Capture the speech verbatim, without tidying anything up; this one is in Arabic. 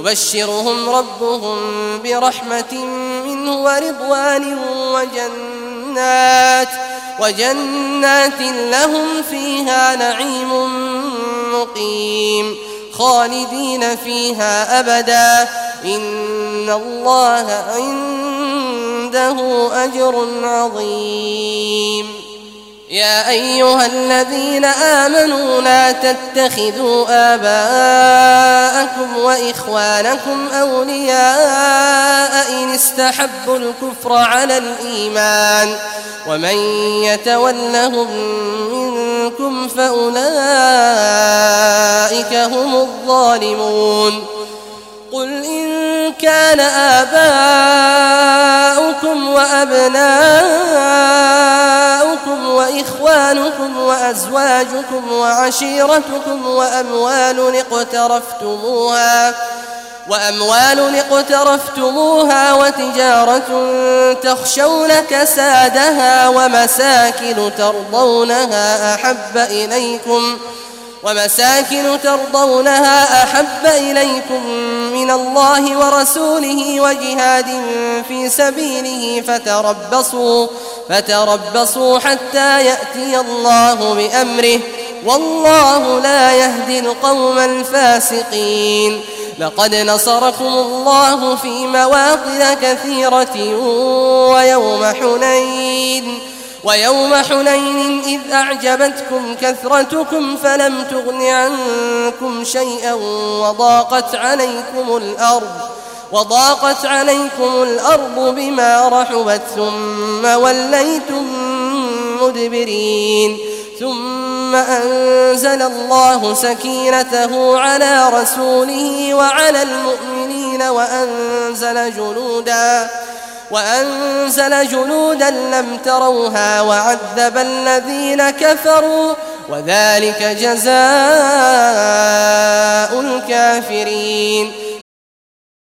يبشرهم ربهم برحمة منه ورضوان وجنات وجنات لهم فيها نعيم مقيم خالدين فيها أبدا إن الله عنده أجر عظيم. يا أيها الذين آمنوا لا تتخذوا آباءكم وإخوانكم أولياء إن استحبوا الكفر على الإيمان ومن يتولهم منكم فأولئك هم الظالمون. قل إن كان آباؤكم وأبناؤكم وإخوانكم وأزواجكم وعشيرتكم وأموال اقترفتموها وأموال اقترفتموها وتجارة تخشون كسادها ومساكن ترضونها أحب إليكم ومساكن ترضونها أحب إليكم من الله ورسوله وجهاد في سبيله فتربصوا فتربصوا حتى يأتي الله بأمره والله لا يهدي القوم الفاسقين. لقد نصركم الله في مواطن كثيرة ويوم حنين ويوم حنين إذ أعجبتكم كثرتكم فلم تغن عنكم شيئا وضاقت عليكم الأرض وضاقت عليكم الأرض بما رحبت ثم وليتم مدبرين ثم أنزل الله سكينته على رسوله وعلى المؤمنين وأنزل جنودا وأنزل جنودا لم تروها وعذب الذين كفروا وذلك جزاء